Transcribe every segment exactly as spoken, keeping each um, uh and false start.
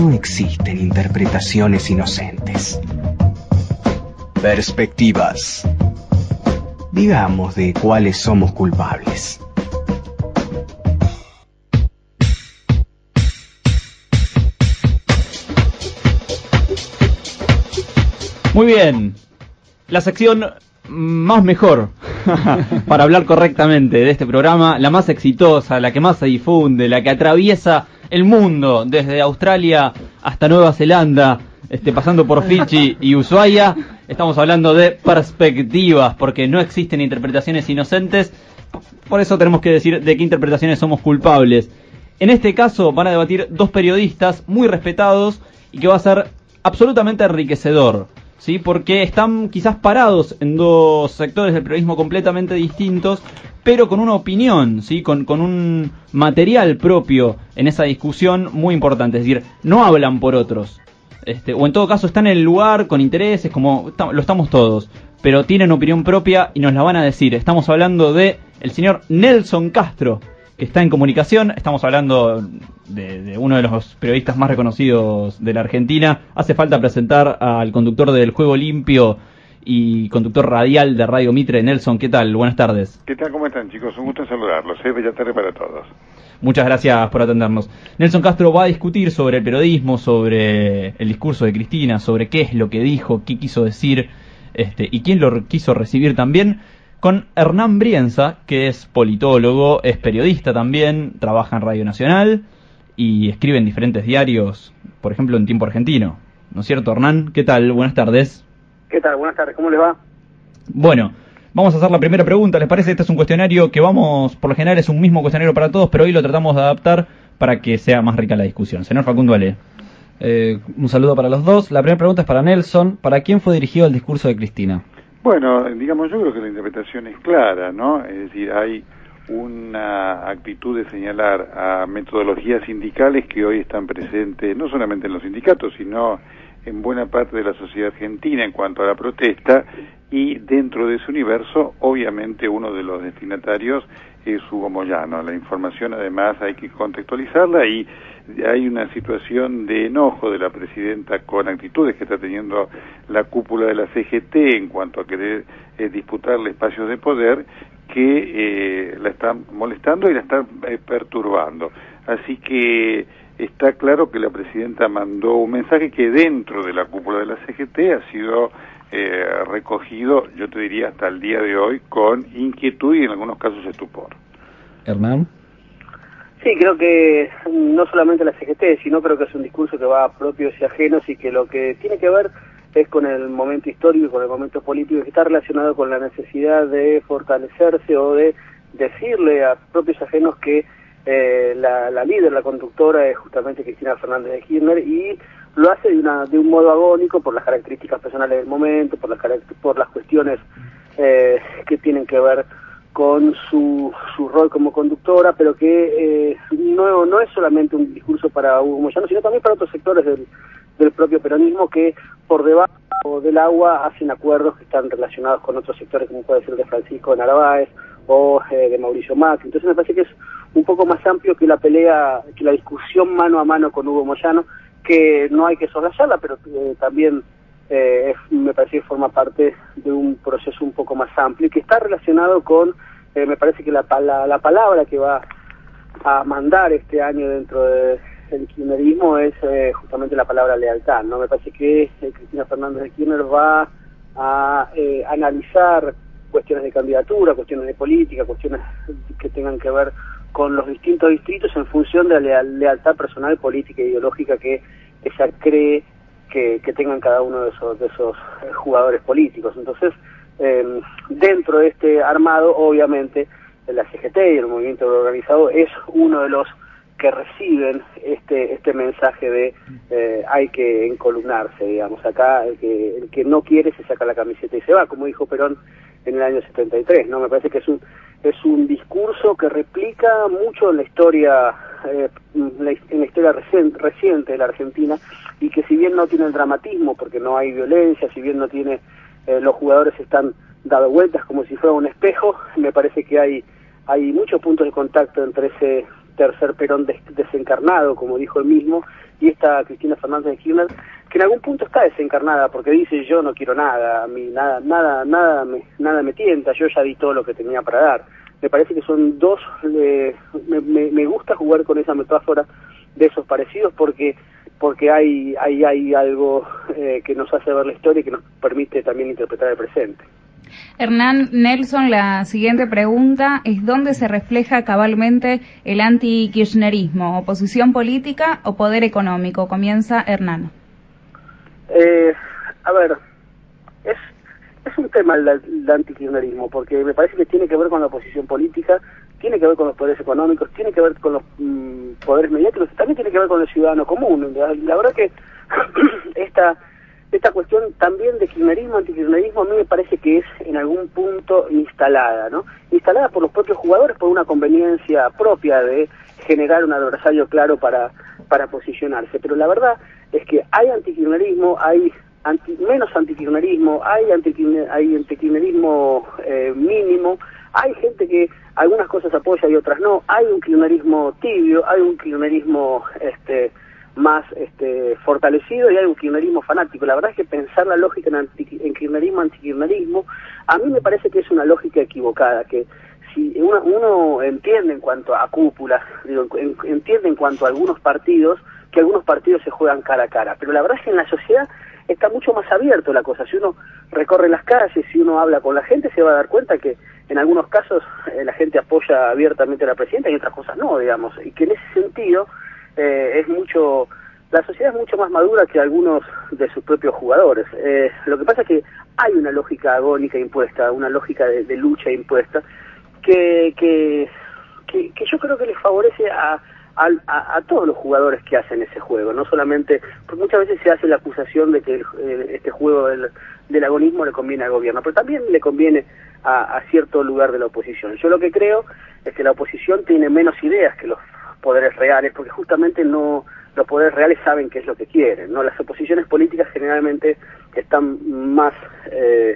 no existen interpretaciones inocentes. Perspectivas. Digamos de cuáles somos culpables. Muy bien, la sección más mejor para hablar correctamente de este programa, la más exitosa, la que más se difunde, la que atraviesa el mundo desde Australia hasta Nueva Zelanda, este, pasando por Fiji y Ushuaia. Estamos hablando de perspectivas, porque no existen interpretaciones inocentes, por eso tenemos que decir de qué interpretaciones somos culpables. En este caso van a debatir dos periodistas muy respetados y que va a ser absolutamente enriquecedor, ¿sí? Porque están quizás parados en dos sectores del periodismo completamente distintos, pero con una opinión, ¿sí? Con, con un material propio en esa discusión muy importante. Es decir, no hablan por otros, este, o en todo caso están en el lugar con intereses, como lo estamos todos, pero tienen opinión propia y nos la van a decir. Estamos hablando de el señor Nelson Castro, que está en comunicación. Estamos hablando de, de uno de los periodistas más reconocidos de la Argentina. Hace falta presentar al conductor del Juego Limpio y conductor radial de Radio Mitre. Nelson, ¿qué tal? Buenas tardes. ¿Qué tal? ¿Cómo están, chicos? Un gusto saludarlos. ¿eh? Bella tarde para todos. Muchas gracias por atendernos. Nelson Castro va a discutir sobre el periodismo, sobre el discurso de Cristina, sobre qué es lo que dijo, qué quiso decir, este, y quién lo quiso recibir también, con Hernán Brienza, que es politólogo, es periodista también, trabaja en Radio Nacional y escribe en diferentes diarios, por ejemplo en Tiempo Argentino. ¿No es cierto, Hernán? ¿Qué tal? Buenas tardes. ¿Qué tal? Buenas tardes. ¿Cómo les va? Bueno, vamos a hacer la primera pregunta. ¿Les parece? Este es un cuestionario que vamos, por lo general es un mismo cuestionario para todos, pero hoy lo tratamos de adaptar para que sea más rica la discusión. Señor Facundo Ale. Eh, un saludo para los dos. La primera pregunta es para Nelson. ¿Para quién fue dirigido el discurso de Cristina? Bueno, digamos, yo creo que la interpretación es clara, ¿no? Es decir, hay una actitud de señalar a metodologías sindicales que hoy están presentes no solamente en los sindicatos, sino en buena parte de la sociedad argentina en cuanto a la protesta, y dentro de ese universo, obviamente, uno de los destinatarios es Hugo Moyano. La información, además, hay que contextualizarla, y hay una situación de enojo de la presidenta con actitudes que está teniendo la cúpula de la C G T en cuanto a querer eh, disputarle espacios de poder, que eh, la están molestando y la están eh, perturbando. Así que está claro que la presidenta mandó un mensaje que dentro de la cúpula de la C G T ha sido eh, recogido, yo te diría, hasta el día de hoy, con inquietud y en algunos casos estupor. Hernán. Sí, creo que no solamente la C G T, sino creo que es un discurso que va a propios y ajenos, y que lo que tiene que ver es con el momento histórico y con el momento político, que está relacionado con la necesidad de fortalecerse o de decirle a propios y ajenos que eh, la, la líder, la conductora es justamente Cristina Fernández de Kirchner, y lo hace de, una, de un modo agónico por las características personales del momento, por las, por las cuestiones eh, que tienen que ver con su, su rol como conductora, pero que eh, no, no es solamente un discurso para Hugo Moyano, sino también para otros sectores del, del propio peronismo que por debajo del agua hacen acuerdos que están relacionados con otros sectores, como puede ser el de Francisco Narváez o eh, de Mauricio Macri. Entonces me parece que es un poco más amplio que la pelea, que la discusión mano a mano con Hugo Moyano, que no hay que soslayarla, pero eh, también Eh, es, me parece que forma parte de un proceso un poco más amplio y que está relacionado con, eh, me parece que la, la, la palabra que va a mandar este año dentro de, del kirchnerismo es eh, justamente la palabra lealtad, ¿no? Me parece que eh, Cristina Fernández de Kirchner va a eh, analizar cuestiones de candidatura, cuestiones de política, cuestiones que tengan que ver con los distintos distritos en función de la leal, lealtad personal, política e ideológica que ella cree Que, que tengan cada uno de esos, de esos jugadores políticos. Entonces, eh, dentro de este armado, obviamente, la C G T y el movimiento organizado es uno de los que reciben este este mensaje de eh, hay que encolumnarse, digamos. Acá el que, el que no quiere se saca la camiseta y se va, como dijo Perón en el año setenta y tres, ¿no? Me parece que es un es un discurso que replica mucho en la historia eh, en la historia reciente, reciente de la Argentina, y que si bien no tiene el dramatismo porque no hay violencia, si bien no tiene eh, los jugadores están dando vueltas como si fuera un espejo, me parece que hay hay muchos puntos de contacto entre ese tercer Perón des desencarnado, como dijo él mismo, y esta Cristina Fernández de Kirchner, que en algún punto está desencarnada, porque dice yo no quiero nada, a mí nada, nada, nada me, nada me tienta, yo ya di todo lo que tenía para dar. Me parece que son dos, eh, me, me, me gusta jugar con esa metáfora de esos parecidos porque porque hay hay hay algo eh, que nos hace ver la historia y que nos permite también interpretar el presente. Hernán, Nelson, la siguiente pregunta es ¿dónde se refleja cabalmente el anti-kirchnerismo? ¿Oposición política o poder económico? Comienza Hernán. Eh, a ver, es es un tema el, el anti-kirchnerismo, porque me parece que tiene que ver con la oposición política, tiene que ver con los poderes económicos, tiene que ver con los mmm, poderes mediáticos, también tiene que ver con el ciudadano común. La, la verdad que esta esta cuestión también de kirchnerismo, antikirchnerismo, a mí me parece que es en algún punto instalada, ¿no? Instalada por los propios jugadores por una conveniencia propia de generar un adversario claro para para posicionarse. Pero la verdad es que hay antikirchnerismo, hay anti, menos antikirchnerismo, hay antikirchner, hay antikirchnerismo eh, mínimo, hay gente que algunas cosas apoya y otras no, hay un kirchnerismo tibio, hay un kirchnerismo este más este fortalecido y hay un kirchnerismo fanático. La verdad es que pensar la lógica en, anti, en kirchnerismo, antikirchnerismo, a mí me parece que es una lógica equivocada, que si uno, uno entiende en cuanto a cúpulas, digo, en, entiende en cuanto a algunos partidos, que algunos partidos se juegan cara a cara, pero la verdad es que en la sociedad está mucho más abierto la cosa. Si uno recorre las calles, si uno habla con la gente, se va a dar cuenta que en algunos casos eh, la gente apoya abiertamente a la presidenta y en otras cosas no, digamos, y que en ese sentido eh, es mucho, la sociedad es mucho más madura que algunos de sus propios jugadores. Eh, lo que pasa es que hay una lógica agónica impuesta, una lógica de, de lucha impuesta, que, que, que, que yo creo que les favorece a A, a, a todos los jugadores que hacen ese juego, no solamente, porque muchas veces se hace la acusación de que el, eh, este juego del, del agonismo le conviene al gobierno, pero también le conviene a, a cierto lugar de la oposición. Yo lo que creo es que la oposición tiene menos ideas que los poderes reales, porque justamente no los poderes reales saben qué es lo que quieren, ¿no? Las oposiciones políticas generalmente están más, eh,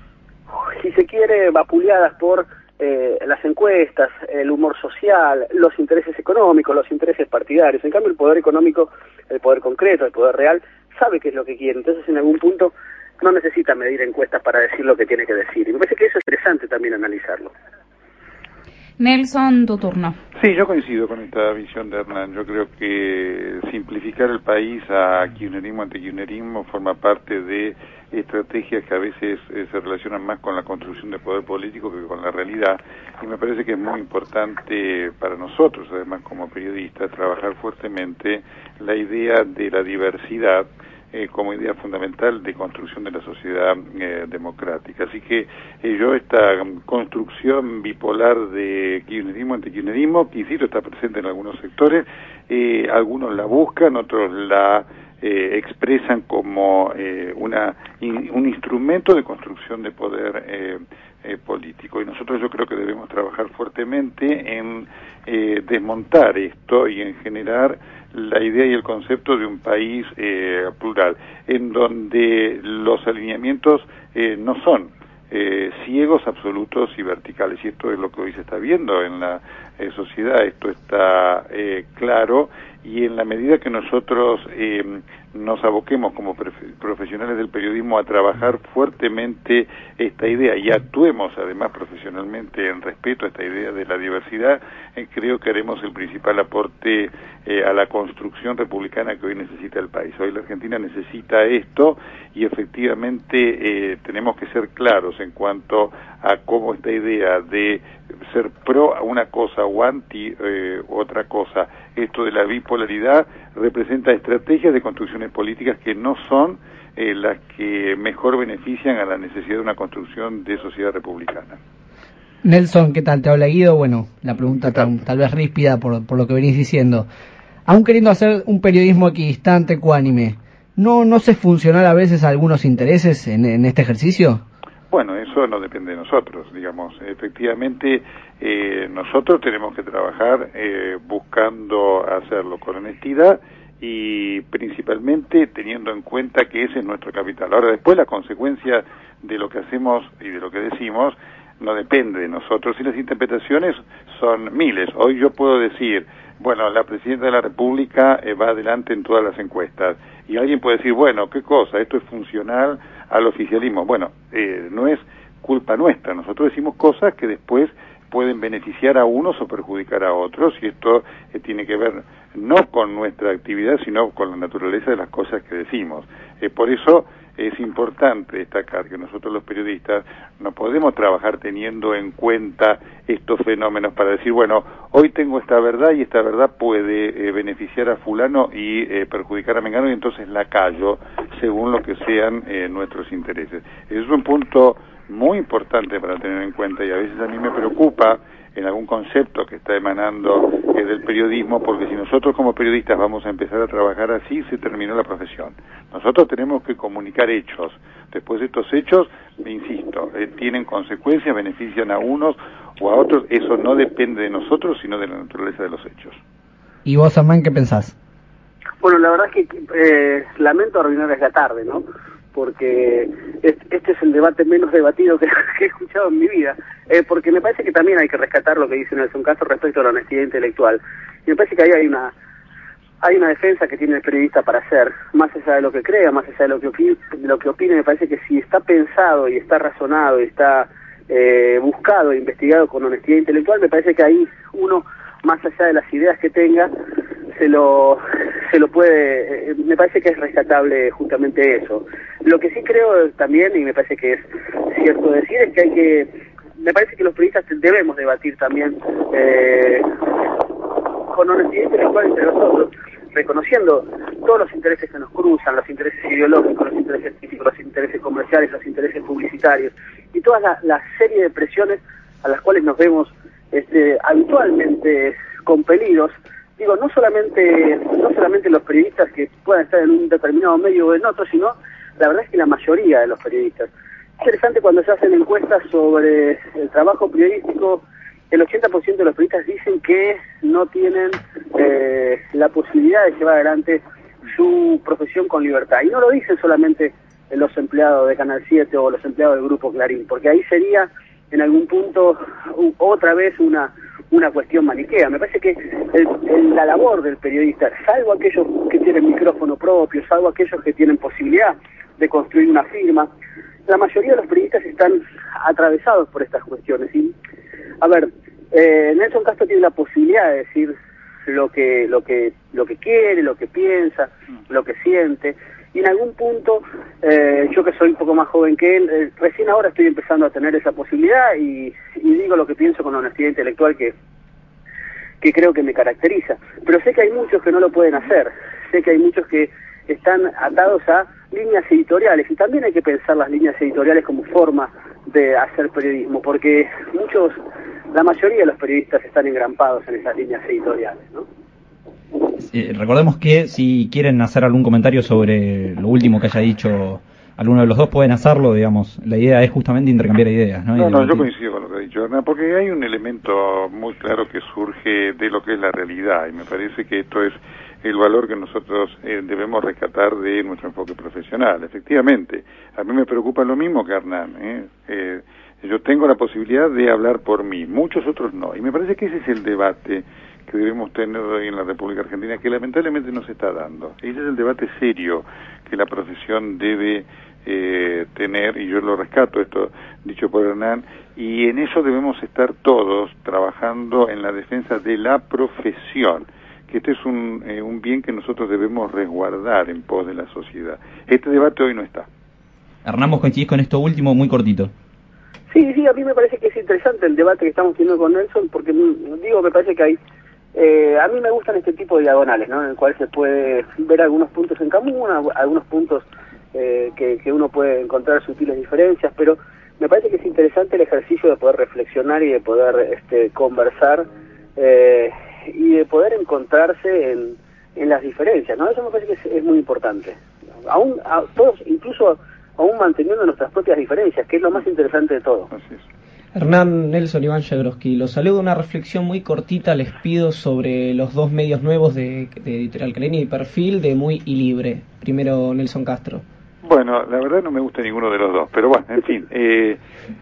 si se quiere, vapuleadas por Eh, las encuestas, el humor social, los intereses económicos, los intereses partidarios. En cambio, el poder económico, el poder concreto, el poder real, sabe qué es lo que quiere. Entonces, en algún punto, no necesita medir encuestas para decir lo que tiene que decir. Y me parece que eso es interesante también analizarlo. Nelson, tu turno. Sí, yo coincido con esta visión de Hernán. Yo creo que simplificar el país a kirchnerismo, antikirchnerismo, forma parte de estrategias que a veces eh, se relacionan más con la construcción de poder político que con la realidad, y me parece que es muy importante para nosotros, además como periodistas, trabajar fuertemente la idea de la diversidad eh, como idea fundamental de construcción de la sociedad eh, democrática. Así que eh, yo esta um, construcción bipolar de kirchnerismo, antikirchnerismo, que insisto está presente en algunos sectores, eh, algunos la buscan, otros la Eh, expresan como eh, una in, un instrumento de construcción de poder eh, eh, político, y nosotros yo creo que debemos trabajar fuertemente en eh, desmontar esto y en generar la idea y el concepto de un país eh, plural, en donde los alineamientos eh, no son eh, ciegos, absolutos y verticales, y esto es lo que hoy se está viendo en la eh, sociedad, esto está eh, claro. Y en la medida que nosotros eh, nos aboquemos como profesionales del periodismo a trabajar fuertemente esta idea y actuemos además profesionalmente en respeto a esta idea de la diversidad, eh, creo que haremos el principal aporte eh, a la construcción republicana que hoy necesita el país. Hoy la Argentina necesita esto y efectivamente eh, tenemos que ser claros en cuanto a cómo esta idea de ser pro a una cosa o anti eh, otra cosa, esto de la bipolaridad representa estrategias de construcciones políticas que no son eh, las que mejor benefician a la necesidad de una construcción de sociedad republicana. Nelson, ¿qué tal? Te habla Guido. Bueno, la pregunta tal, tal vez ríspida por, por lo que venís diciendo. Aún queriendo hacer un periodismo equidistante, ecuánime, ¿no, no se funcionar a veces a algunos intereses en, en este ejercicio? Bueno, eso no depende de nosotros, digamos. Efectivamente, eh, nosotros tenemos que trabajar eh, buscando hacerlo con honestidad y principalmente teniendo en cuenta que ese es nuestro capital. Ahora, después la consecuencia de lo que hacemos y de lo que decimos no depende de nosotros, y las interpretaciones son miles. Hoy yo puedo decir, Bueno, la Presidenta de la República eh, va adelante en todas las encuestas. Y alguien puede decir, bueno, ¿qué cosa? Esto es funcional al oficialismo. Bueno, eh, no es culpa nuestra. Nosotros decimos cosas que después pueden beneficiar a unos o perjudicar a otros, y esto eh, tiene que ver no con nuestra actividad, sino con la naturaleza de las cosas que decimos. Eh, por eso es importante destacar que nosotros los periodistas no podemos trabajar teniendo en cuenta estos fenómenos para decir, bueno, hoy tengo esta verdad y esta verdad puede eh, beneficiar a fulano y eh, perjudicar a mengano, y entonces la callo según lo que sean eh, nuestros intereses. Es un punto muy importante para tener en cuenta, y a veces a mí me preocupa en algún concepto que está emanando eh, del periodismo, porque si nosotros como periodistas vamos a empezar a trabajar así, se terminó la profesión. Nosotros tenemos que comunicar hechos. Después estos hechos, insisto, eh, tienen consecuencias, benefician a unos o a otros. Eso no depende de nosotros, sino de la naturaleza de los hechos. ¿Y vos, Amán, qué pensás? Bueno, la verdad es que eh, lamento arruinarles la tarde, ¿no? Porque este es el debate menos debatido que, que he escuchado en mi vida, eh, porque me parece que también hay que rescatar lo que dice Nelson Castro respecto a la honestidad intelectual. Y me parece que ahí hay una hay una defensa que tiene el periodista para hacer, más allá de lo que crea, más allá de lo que opine, lo que opine. Me parece que si está pensado y está razonado y está eh, buscado e investigado con honestidad intelectual, me parece que ahí uno, más allá de las ideas que tenga, se lo se lo puede, eh, me parece que es rescatable justamente eso. Lo que sí creo también, y me parece que es cierto decir, es que hay que, me parece que los periodistas debemos debatir también eh, con honestidad intelectual entre nosotros, reconociendo todos los intereses que nos cruzan, los intereses ideológicos, los intereses científicos, los intereses comerciales, los intereses publicitarios, y toda la, la serie de presiones a las cuales nos vemos este, habitualmente compelidos. Digo, no solamente no solamente los periodistas que puedan estar en un determinado medio o en otro, sino la verdad es que la mayoría de los periodistas. Es interesante cuando se hacen encuestas sobre el trabajo periodístico, el ochenta por ciento de los periodistas dicen que no tienen eh, la posibilidad de llevar adelante su profesión con libertad. Y no lo dicen solamente los empleados de Canal siete o los empleados del Grupo Clarín, porque ahí sería en algún punto u, otra vez una una cuestión maniquea. Me parece que el, el, la labor del periodista, salvo aquellos que tienen micrófono propio, salvo aquellos que tienen posibilidad de construir una firma, la mayoría de los periodistas están atravesados por estas cuestiones. Y, a ver, eh, Nelson Castro tiene la posibilidad de decir lo que lo que lo que quiere, lo que piensa, lo que siente, y en algún punto eh, yo que soy un poco más joven que él, eh, recién ahora estoy empezando a tener esa posibilidad y, y digo lo que pienso con honestidad intelectual que que creo que me caracteriza, pero sé que hay muchos que no lo pueden hacer, sé que hay muchos que están atados a líneas editoriales, y también hay que pensar las líneas editoriales como forma de hacer periodismo, porque muchos, la mayoría de los periodistas están engrampados en esas líneas editoriales, ¿no? Eh, recordemos que si quieren hacer algún comentario sobre lo último que haya dicho alguno de los dos, pueden hacerlo, digamos. La idea es justamente intercambiar ideas, ¿no? No, no, yo coincido con lo que ha dicho Hernán, porque hay un elemento muy claro que surge de lo que es la realidad, y me parece que esto es el valor que nosotros eh, debemos rescatar de nuestro enfoque profesional. Efectivamente, a mí me preocupa lo mismo que a Hernán, ¿eh? Eh, yo tengo la posibilidad de hablar por mí, muchos otros no, y me parece que ese es el debate que debemos tener hoy en la República Argentina, que lamentablemente no se está dando. Ese es el debate serio que la profesión debe eh, tener, y yo lo rescato, esto dicho por Hernán, y en eso debemos estar todos trabajando en la defensa de la profesión, que este es un, eh, un bien que nosotros debemos resguardar en pos de la sociedad. Este debate hoy no está. Hernán, ¿vos coincidís con esto último, muy cortito? Sí, sí, a mí me parece que es interesante el debate que estamos teniendo con Nelson, porque, digo, me parece que hay... Eh, a mí me gustan este tipo de diagonales, ¿no? En el cual se puede ver algunos puntos en común, algunos puntos eh, que, que uno puede encontrar sutiles diferencias, pero me parece que es interesante el ejercicio de poder reflexionar y de poder este, conversar eh, y de poder encontrarse en, en las diferencias, ¿no? Eso me parece que es, es muy importante. Aún, a, todos, incluso aún manteniendo nuestras propias diferencias, que es lo más interesante de todo. Así es. Hernán, Nelson, Iván Jagroski, los saludo. Una reflexión muy cortita les pido sobre los dos medios nuevos de, de Editorial Clarín y Perfil, de Muy y Libre. Primero, Nelson Castro. Bueno, la verdad no me gusta ninguno de los dos, pero bueno, en fin, eh,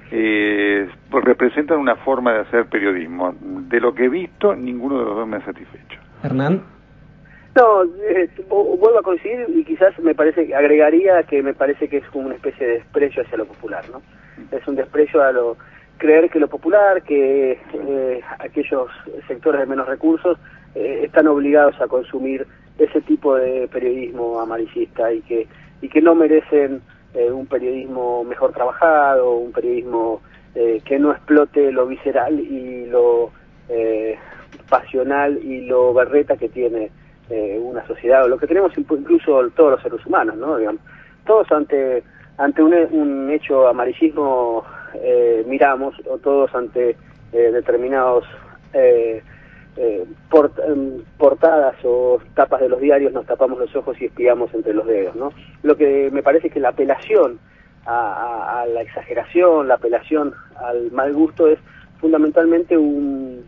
eh, representan una forma de hacer periodismo. De lo que he visto, ninguno de los dos me ha satisfecho. Hernán. No, eh, vuelvo a coincidir y quizás me parece, agregaría que me parece que es como una especie de desprecio hacia lo popular, ¿no? Es un desprecio a lo, creer que lo popular, que eh, aquellos sectores de menos recursos eh, están obligados a consumir ese tipo de periodismo amarillista y que, y que no merecen eh, un periodismo mejor trabajado, un periodismo eh, que no explote lo visceral y lo eh, pasional y lo berreta que tiene Eh, una sociedad, o lo que tenemos incluso todos los seres humanos, ¿no? Digamos, todos ante ante un, un hecho amarillismo eh, miramos, o todos ante eh, determinados eh, eh, port, eh, portadas o tapas de los diarios nos tapamos los ojos y espiamos entre los dedos, ¿no? Lo que me parece que la apelación a, a, a la exageración, la apelación al mal gusto es fundamentalmente un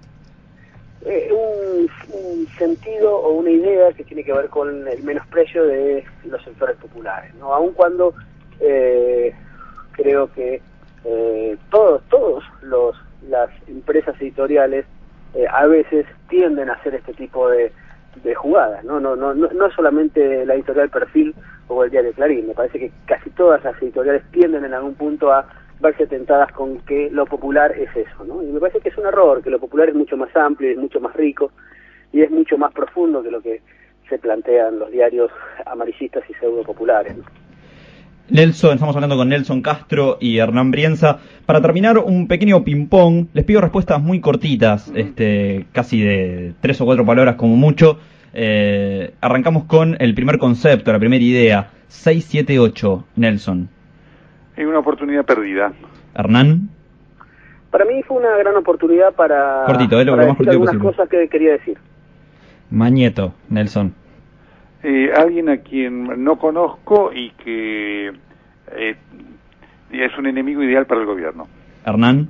Eh, un, un sentido o una idea que tiene que ver con el menosprecio de los sectores populares, ¿no? Aun cuando eh, creo que eh, todos todos los las empresas editoriales eh, a veces tienden a hacer este tipo de, de jugadas, ¿no? No, no, no, no solamente la editorial Perfil o el diario Clarín, me parece que casi todas las editoriales tienden en algún punto a verse tentadas con que lo popular es eso, ¿no? Y me parece que es un error, que lo popular es mucho más amplio, es mucho más rico y es mucho más profundo que lo que se plantean los diarios amarillistas y pseudo populares, ¿no? Nelson, estamos hablando con Nelson Castro y Hernán Brienza. Para terminar, un pequeño ping-pong. Les pido respuestas muy cortitas, mm. este, casi de tres o cuatro palabras como mucho. Eh, arrancamos con el primer concepto, la primera idea. seis, siete, ocho. Nelson. Es una oportunidad perdida. Hernán. Para mí fue una gran oportunidad para, cortito, eh, lo para más decir algunas posible. Cosas que quería decir. Mañeto, Nelson. Eh, alguien a quien no conozco y que eh, es un enemigo ideal para el gobierno. Hernán.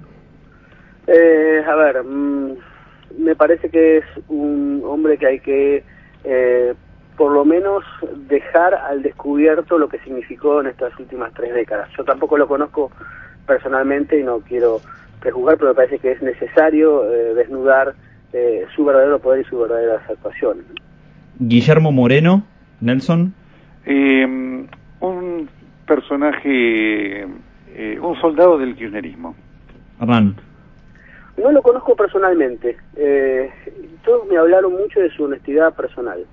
Eh, a ver, mmm, me parece que es un hombre que hay que eh, por lo menos dejar al descubierto lo que significó en estas últimas tres décadas. Yo tampoco lo conozco personalmente y no quiero prejuzgar, pero me parece que es necesario eh, desnudar eh, su verdadero poder y sus verdaderas actuaciones. Guillermo Moreno, Nelson. Eh, un personaje, eh, un soldado del kirchnerismo. Hernán. No lo conozco personalmente. Eh, todos me hablaron mucho de su honestidad personal.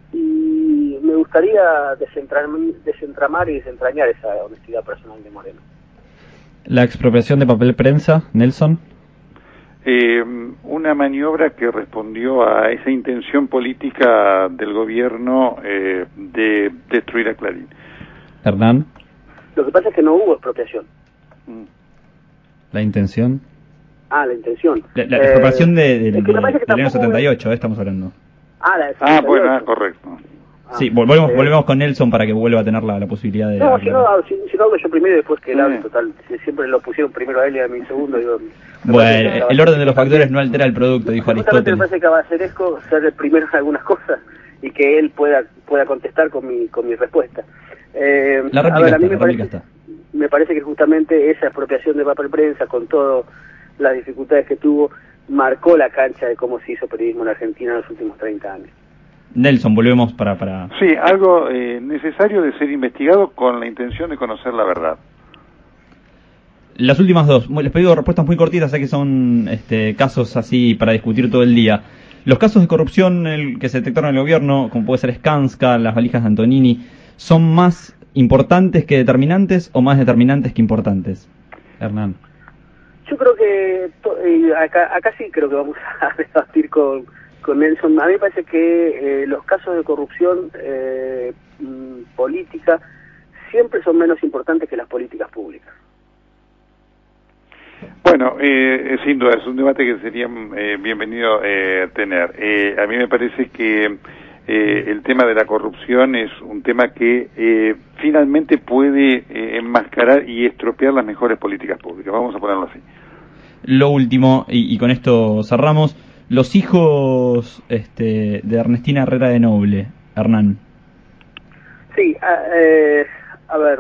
Y me gustaría desentram- desentramar y desentrañar esa honestidad personal de Moreno. La expropiación de papel prensa, Nelson. Eh, una maniobra que respondió a esa intención política del gobierno eh, de destruir a Clarín. Hernán. Lo que pasa es que no hubo expropiación. Mm. La intención. Ah, la intención. La, la expropiación eh, de, de, es que de, del año setenta y ocho, eh, estamos hablando. Ah, la de ah, bueno, ah, correcto. Ah, sí, volvemos, eh, volvemos con Nelson para que vuelva a tener la, la posibilidad de... No, si no, si, si no hablo yo primero y después que él sí. hable, total. Si siempre lo pusieron primero a él y a mí segundo. Digo, bueno, el orden de los factores no altera el producto, dijo Aristóteles. Me parece caballeresco ser el primero en algunas cosas y que él pueda pueda contestar con mi con mi respuesta. Eh, la réplica a ver, a mí está, me, parece, está. me parece que justamente esa expropiación de papel prensa, con todas las dificultades que tuvo, marcó la cancha de cómo se hizo periodismo en Argentina en los últimos treinta años. Nelson, volvemos para... para... Sí, algo eh, necesario de ser investigado con la intención de conocer la verdad. Las últimas dos, les pido respuestas muy cortitas, ya que son este, casos así para discutir todo el día. Los casos de corrupción el, que se detectaron en el gobierno, como puede ser Skanska, las valijas de Antonini, ¿son más importantes que determinantes o más determinantes que importantes? Hernán. Yo creo que, to, eh, acá, acá sí creo que vamos a debatir con... con Nelson. A mí me parece que eh, los casos de corrupción eh, mm, política siempre son menos importantes que las políticas públicas. Bueno, eh, sin duda es un debate que sería eh, bienvenido eh, tener. Eh, a mí me parece que eh, el tema de la corrupción es un tema que eh, finalmente puede eh, enmascarar y estropear las mejores políticas públicas. Vamos a ponerlo así. Lo último, y, y con esto cerramos, los hijos este, de Ernestina Herrera de Noble, Hernán. Sí, a, eh, a ver,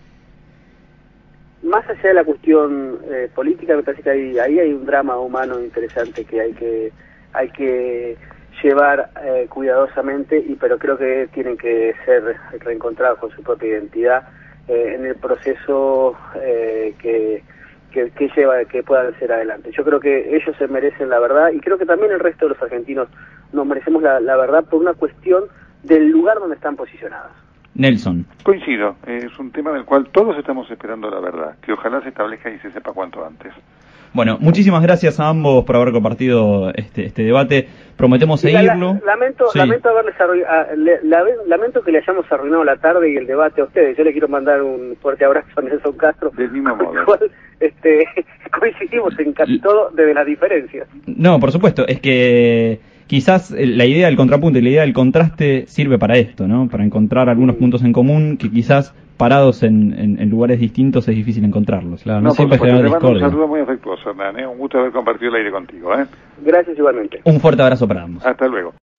más allá de la cuestión eh, política, me parece que hay, ahí hay un drama humano interesante que hay que hay que llevar eh, cuidadosamente, y pero creo que tienen que ser reencontrados con su propia identidad eh, en el proceso eh, que, que, que lleva, que puedan ser adelante. Yo creo que ellos se merecen la verdad, y creo que también el resto de los argentinos nos merecemos la, la verdad por una cuestión del lugar donde están posicionados. Nelson. Coincido, es un tema del cual todos estamos esperando la verdad, que ojalá se establezca y se sepa cuanto antes. Bueno, muchísimas gracias a ambos por haber compartido este, este debate. Prometemos seguirlo. La, lamento, sí. lamento haberles arru- a, le, la, lamento que le hayamos arruinado la tarde y el debate a ustedes. Yo le quiero mandar un fuerte abrazo a Nelson Castro. Del mismo modo. Cual, este, coincidimos en casi todo de las diferencias. No, por supuesto, es que quizás la idea del contrapunto y la idea del contraste sirve para esto, ¿no? Para encontrar algunos puntos en común que quizás parados en, en, en lugares distintos es difícil encontrarlos. Claro, no, no siempre generar discordia. Un saludo muy afectuoso, Hernán, ¿eh? Un gusto haber compartido el aire contigo, ¿eh? Gracias igualmente. Un fuerte abrazo para ambos. Hasta luego.